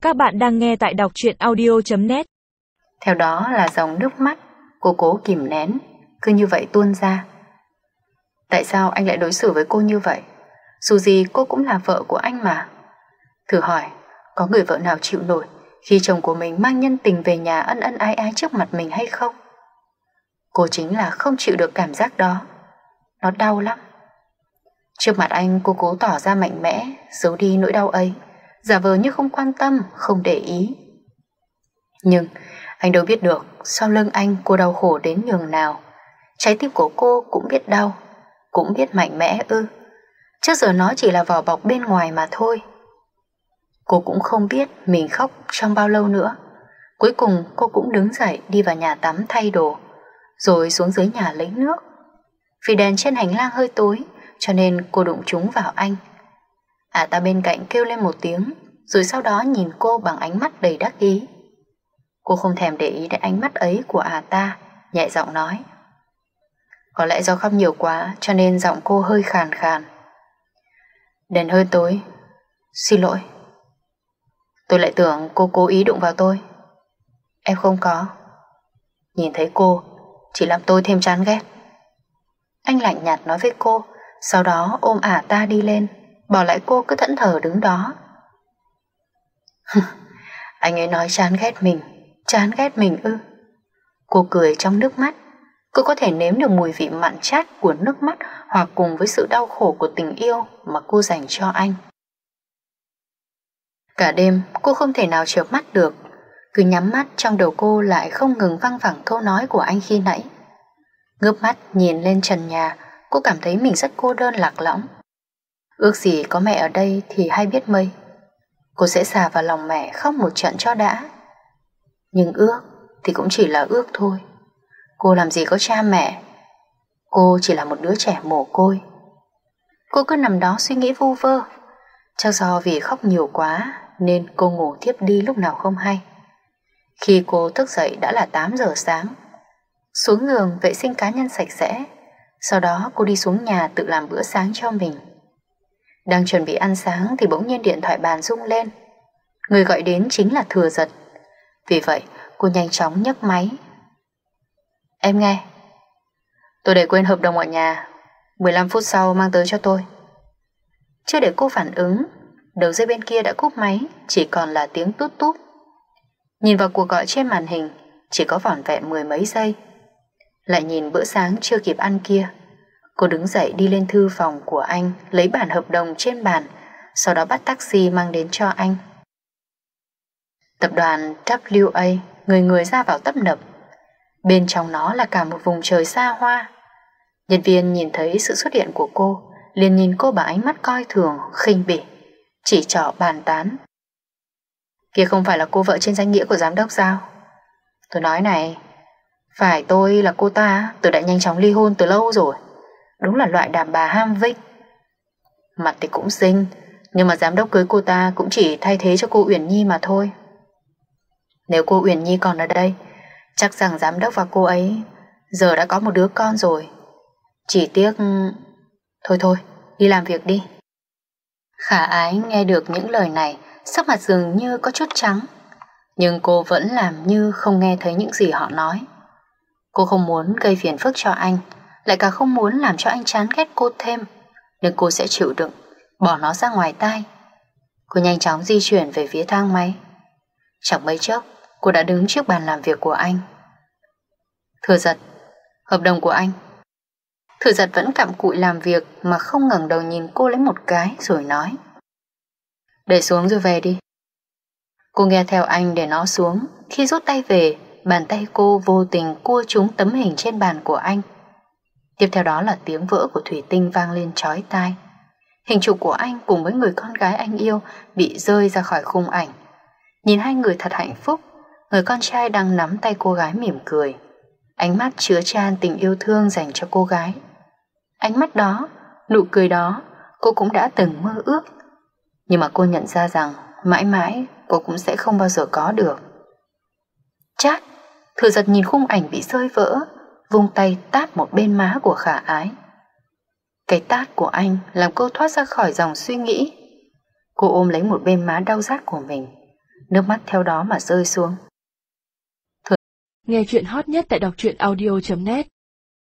Các bạn đang nghe tại đọc truyện audio.net. Theo đó là dòng nước mắt cô cố kìm nén, cứ như vậy tuôn ra. Tại sao anh lại đối xử với cô như vậy? Dù gì cô cũng là vợ của anh mà. Thử hỏi, có người vợ nào chịu nổi khi chồng của mình mang nhân tình về nhà ân ân ái ái trước mặt mình hay không? Cô chính là không chịu được cảm giác đó. Nó đau lắm. Trước mặt anh cô cố tỏ ra mạnh mẽ, giấu đi nỗi đau ấy, giả vờ như không quan tâm, không để ý. Nhưng anh đâu biết được sau lưng anh cô đau khổ đến nhường nào. Trái tim của cô cũng biết đau, cũng biết mạnh mẽ ư? Trước giờ nó chỉ là vỏ bọc bên ngoài mà thôi. Cô cũng không biết mình khóc trong bao lâu nữa. Cuối cùng cô cũng đứng dậy đi vào nhà tắm thay đồ, rồi xuống dưới nhà lấy nước. Vì đèn trên hành lang hơi tối, cho nên cô đụng trúng vào anh. Ta bên cạnh kêu lên một tiếng, rồi sau đó nhìn cô bằng ánh mắt đầy đắc ý. Cô không thèm để ý đến ánh mắt ấy của ta, nhẹ giọng nói. Có lẽ do khóc nhiều quá cho nên giọng cô hơi khàn khàn. Đèn hơi tối, xin lỗi. Tôi lại tưởng cô cố ý đụng vào tôi. Em không có. Nhìn thấy cô chỉ làm tôi thêm chán ghét. Anh lạnh nhạt nói với cô, sau đó ôm ta đi lên, bỏ lại cô cứ thẫn thờ đứng đó. Anh ấy nói chán ghét mình ư? Cô cười trong nước mắt. Cô có thể nếm được mùi vị mặn chát của nước mắt hòa cùng với sự đau khổ của tình yêu mà cô dành cho anh. Cả đêm cô không thể nào chợp mắt được. Cứ nhắm mắt trong đầu cô lại không ngừng văng vẳng câu nói của anh khi nãy. Ngước mắt nhìn lên trần nhà, cô cảm thấy mình rất cô đơn lạc lõng. Ước gì có mẹ ở đây thì hay biết mây. Cô sẽ xà vào lòng mẹ khóc một trận cho đã. Nhưng ước thì cũng chỉ là ước thôi. Cô làm gì có cha mẹ. Cô chỉ là một đứa trẻ mồ côi. Cô cứ nằm đó suy nghĩ vu vơ. Chắc do vì khóc nhiều quá nên cô ngủ thiếp đi lúc nào không hay. Khi cô thức dậy đã là 8 giờ sáng. Xuống giường vệ sinh cá nhân sạch sẽ. Sau đó cô đi xuống nhà tự làm bữa sáng cho mình. Đang chuẩn bị ăn sáng thì bỗng nhiên điện thoại bàn rung lên. Người gọi đến chính là Thừa Giật. Vì vậy cô nhanh chóng nhấc máy. Em nghe. Tôi để quên hợp đồng ở nhà, 15 phút sau mang tới cho tôi. Chưa để cô phản ứng, đầu dây bên kia đã cúp máy, chỉ còn là tiếng tút tút. Nhìn vào cuộc gọi trên màn hình, chỉ có vỏn vẹn 10 mấy giây. Lại nhìn bữa sáng chưa kịp ăn kia. Cô đứng dậy đi lên thư phòng của anh, lấy bản hợp đồng trên bàn, sau đó bắt taxi mang đến cho anh. Tập đoàn WA, người người ra vào tấp nập. Bên trong nó là cả một vùng trời xa hoa. Nhân viên nhìn thấy sự xuất hiện của cô, liền nhìn cô bằng ánh mắt coi thường, khinh bỉ, chỉ trỏ bàn tán. Kia không phải là cô vợ trên danh nghĩa của giám đốc sao? Tôi nói này, phải tôi là cô ta, tôi đã nhanh chóng ly hôn từ lâu rồi. Đúng là loại đàn bà ham vinh. Mặt thì cũng xinh, nhưng mà giám đốc cưới cô ta cũng chỉ thay thế cho cô Uyển Nhi mà thôi. Nếu cô Uyển Nhi còn ở đây, chắc rằng giám đốc và cô ấy giờ đã có một đứa con rồi. Chỉ tiếc... Thôi, đi làm việc đi. Khả Ái nghe được những lời này, sắc mặt dường như có chút trắng. Nhưng cô vẫn làm như không nghe thấy những gì họ nói. Cô không muốn gây phiền phức cho anh, lại cả không muốn làm cho anh chán ghét cô thêm, nên cô sẽ chịu đựng, bỏ nó ra ngoài tai. Cô nhanh chóng di chuyển về phía thang máy. Chẳng mấy chốc cô đã đứng trước bàn làm việc của anh. Thừa Giật, hợp đồng của anh. Thừa Giật vẫn cặm cụi làm việc mà không ngẩng đầu nhìn cô lấy một cái rồi nói. Để xuống rồi về đi. Cô nghe theo anh để nó xuống. Khi rút tay về, bàn tay cô vô tình cua trúng tấm hình trên bàn của anh. Tiếp theo đó là tiếng vỡ của thủy tinh vang lên chói tai. Hình chụp của anh cùng với người con gái anh yêu bị rơi ra khỏi khung ảnh. Nhìn hai người thật hạnh phúc. Người con trai đang nắm tay cô gái mỉm cười, ánh mắt chứa chan tình yêu thương dành cho cô gái. Ánh mắt đó, nụ cười đó, cô cũng đã từng mơ ước. Nhưng mà cô nhận ra rằng mãi mãi cô cũng sẽ không bao giờ có được. Chát, Thừa Giật nhìn khung ảnh bị rơi vỡ, vung tay tát một bên má của Khả Ái. Cái tát của anh làm cô thoát ra khỏi dòng suy nghĩ. Cô ôm lấy một bên má đau rát của mình, nước mắt theo đó mà rơi xuống. Nghe chuyện hot nhất tại đọc truyện audio.net